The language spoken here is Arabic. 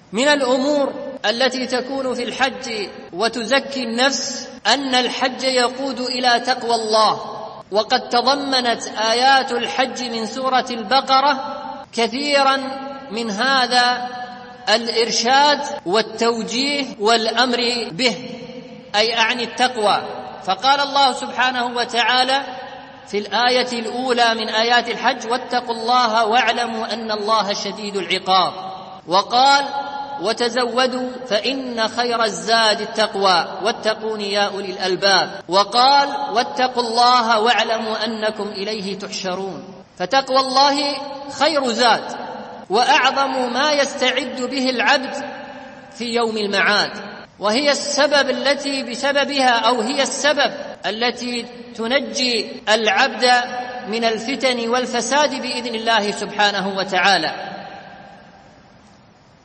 من الأمور التي تكون في الحج وتزكي النفس أن الحج يقود إلى تقوى الله، وقد تضمنت آيات الحج من سورة البقرة كثيرا من هذا الإرشاد والتوجيه والأمر به، أي أعني التقوى. فقال الله سبحانه وتعالى في الآية الأولى من آيات الحج: واتقوا الله واعلموا أن الله شديد العقاب. وقال: وتزودوا فإن خير الزاد التقوى واتقون يا أولي الألباب. وقال: واتقوا الله واعلموا أنكم إليه تحشرون. فتقوى الله خير زاد وأعظم ما يستعد به العبد في يوم المعاد، وهي السبب التي بسببها أو هي السبب التي تنجي العبد من الفتن والفساد بإذن الله سبحانه وتعالى.